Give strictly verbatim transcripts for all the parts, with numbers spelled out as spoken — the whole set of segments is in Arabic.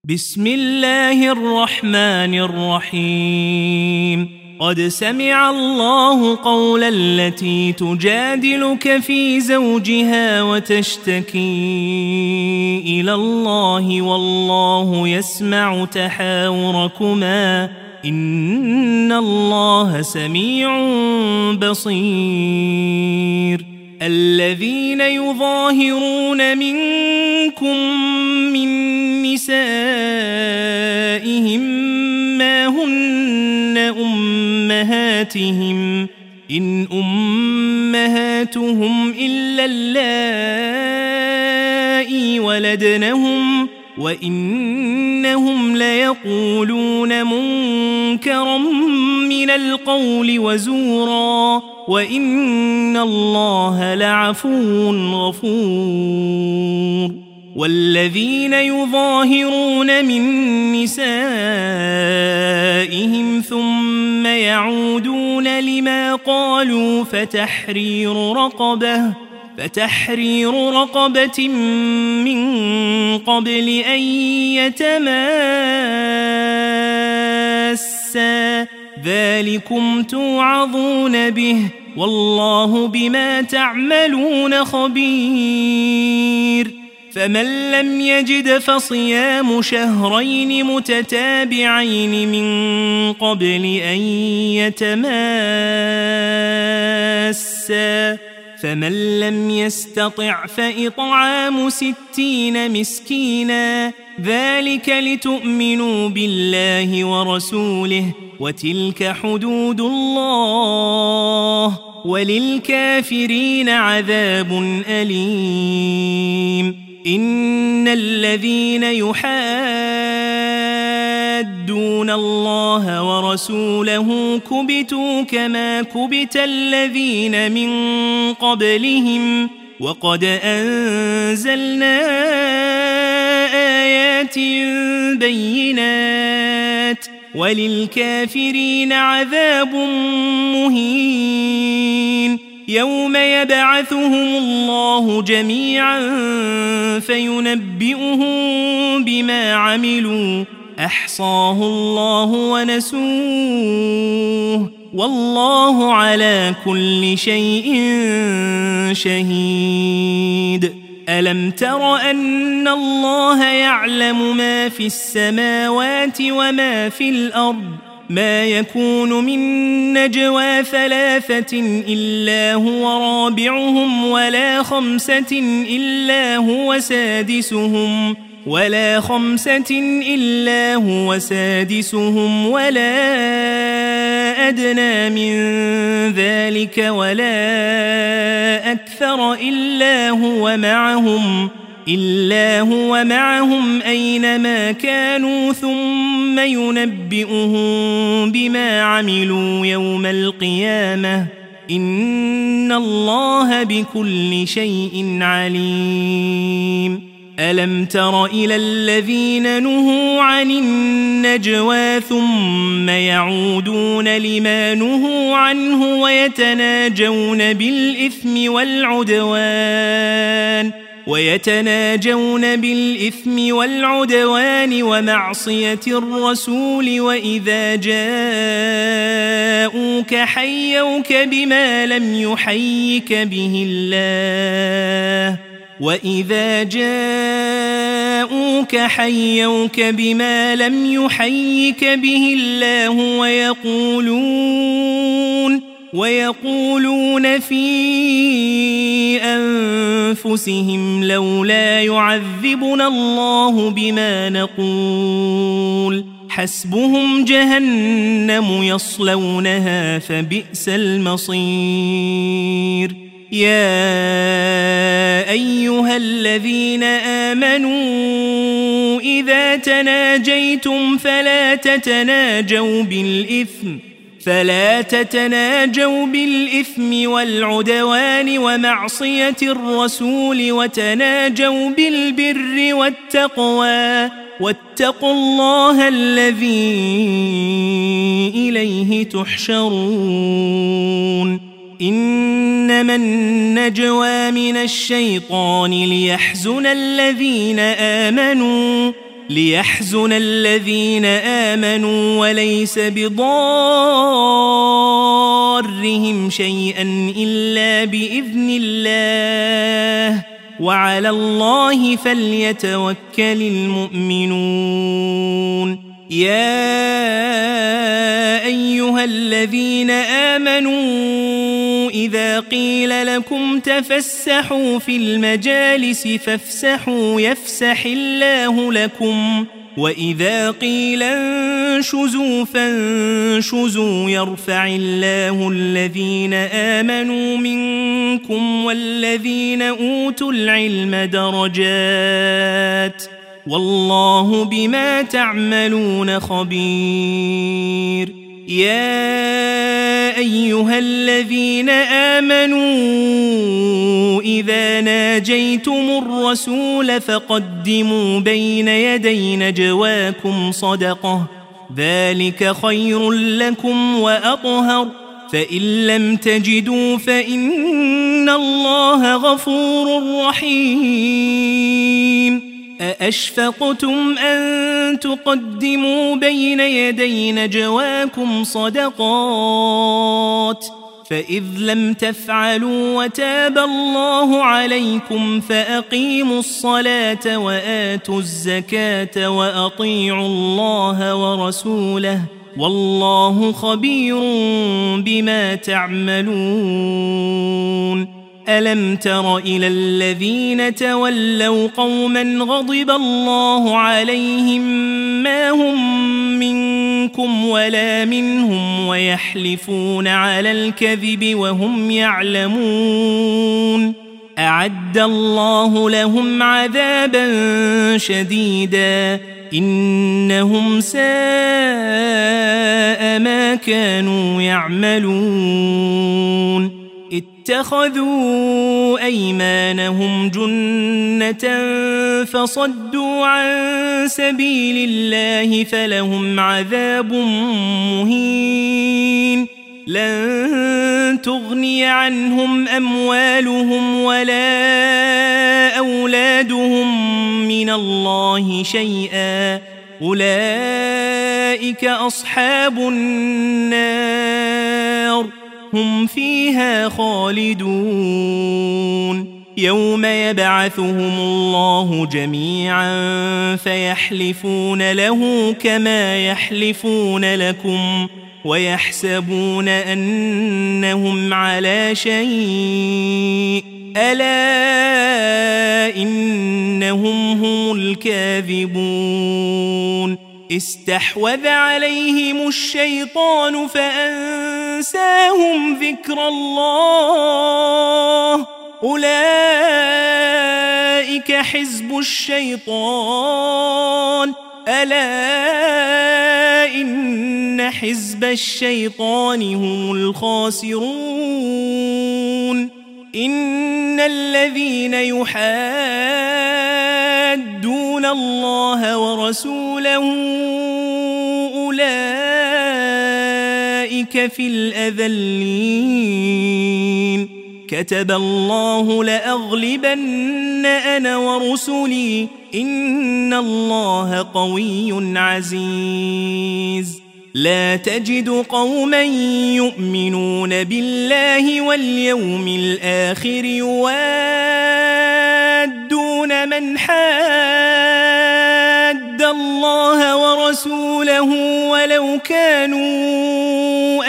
بسم الله الرحمن الرحيم قد سمع الله قول التي تجادلك في زوجها وتشتكي إلى الله والله يسمع تحاوركما إن الله سميع بصير الذين يظاهرون منكم من نسائهم ما هن أمهاتهم إن أمهاتهم إلا اللائي ولدنهم وإنهم ليقولون منكرا من القول وزورا وإن الله لعفو غفور والذين يظاهرون من نسائهم ثم يعودون لما قالوا فتحرير رقبة فتحرير رقبة من قبل أن يتماسا ذلكم توعظون به والله بما تعملون خبير فمن لم يجد فصيام شهرين متتابعين من قبل أن يتماسا فمن لم يستطع فإطعام ستين مسكينا ذلك لتؤمنوا بالله ورسوله وتلك حدود الله وللكافرين عذاب أليم إن الذين يحادون الله ورسوله كبتوا كما كبت الذين من قبلهم وقد أنزلنا آيات بينات وللكافرين عذاب مهين يوم يبعثهم الله جميعا فينبئهم بما عملوا أحصاه الله ونسوه والله على كل شيء شهيد ألم تر أن الله يعلم ما في السماوات وما في الأرض ما يكون من نجوى ثلاثة إلا هو رابعهم ولا خمسة إلا هو سادسهم ولا خمسة إلا هو سادسهم ولا أدنى من ذلك ولا أكثر إلا هو معهم إلا هو معهم أينما كانوا ثم ينبئهم بما عملوا يوم القيامة إن الله بكل شيء عليم ألم تر إلى الذين نهوا عن النجوى ثم يعودون لما نهوا عنه ويتناجون بالإثم والعدوان ويتناجون بالإثم والعدوان ومعصية الرسول وإذا جاءوك حيوك بما لم يحيك به الله وإذا جاءوك حيوك بما لم يحيك به الله ويقولون ويقولون في أنفسهم لولا يعذبنا الله بما نقول حسبهم جهنم يصلونها فبئس المصير يا أيها الذين آمنوا إذا تناجيتم فلا تتناجوا بالإثم فلا تتناجوا بالإثم والعدوان ومعصية الرسول وتناجوا بالبر والتقوى واتقوا الله الذي إليه تحشرون إنما النجوى من الشيطان ليحزن الذين آمنوا ليحزن الذين آمنوا وليس بضارهم شيئا إلا بإذن الله وعلى الله فليتوكل المؤمنون يا أيها الذين آمنوا إذا قيل لكم تفسحوا في المجالس فافسحوا يفسح الله لكم وإذا قيل انشزوا فانشزوا يرفع الله الذين آمنوا منكم والذين أوتوا العلم درجات والله بما تعملون خبير يا أيها الذين آمنوا إذا ناجيتم الرسول فقدموا بين يدي نجواكم صدقة ذلك خير لكم وأطهر فإن لم تجدوا فإن الله غفور رحيم أأشفقتم أن تقدموا بين يدي نجواكم صدقات فإذ لم تفعلوا وتاب الله عليكم فأقيموا الصلاة وآتوا الزكاة وأطيعوا الله ورسوله والله خبير بما تعملون ألم تر إلى الذين تولوا قوما غضب الله عليهم ما هم منكم ولا منهم ويحلفون على الكذب وهم يعلمون أعد الله لهم عذابا شديدا إنهم ساء ما كانوا يعملون اتخذوا أيمانهم جنة فصدوا عن سبيل الله فلهم عذاب مهين لن تغني عنهم أموالهم ولا أولادهم من الله شيئا أولئك أصحاب النار هم فيها خالدون يوم يبعثهم الله جميعا فيحلفون له كما يحلفون لكم ويحسبون أنهم على شيء ألا إنهم هم الكاذبون استحوذ عليهم الشيطان فأنساهم ذكر الله أولئك حزب الشيطان ألا إن حزب الشيطان هم الخاسرون إن الذين يحادون الله ورسوله أولئك في الأذلين كتب الله لأغلبن أنا ورسلي إن الله قوي عزيز لا تجد قوما يؤمنون بالله واليوم الآخر يوادون من حاد الله ورسوله ولو كانوا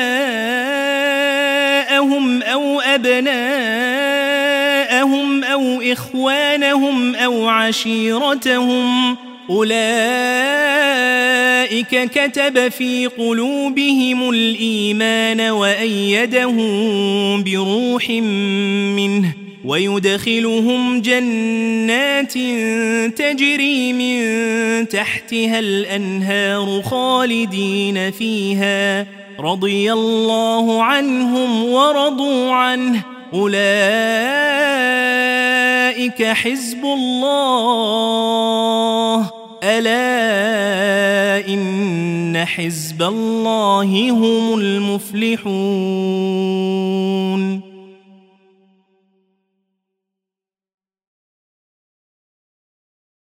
آباءهم أو أبناءهم أو إخوانهم أو عشيرتهم أولئك كتب في قلوبهم الإيمان وأيدهم بروح منه ويدخلهم جنات تجري من تحتها الأنهار خالدين فيها رضي الله عنهم ورضوا عنه أولئك حزب الله ألا إن حزب الله هم المفلحون.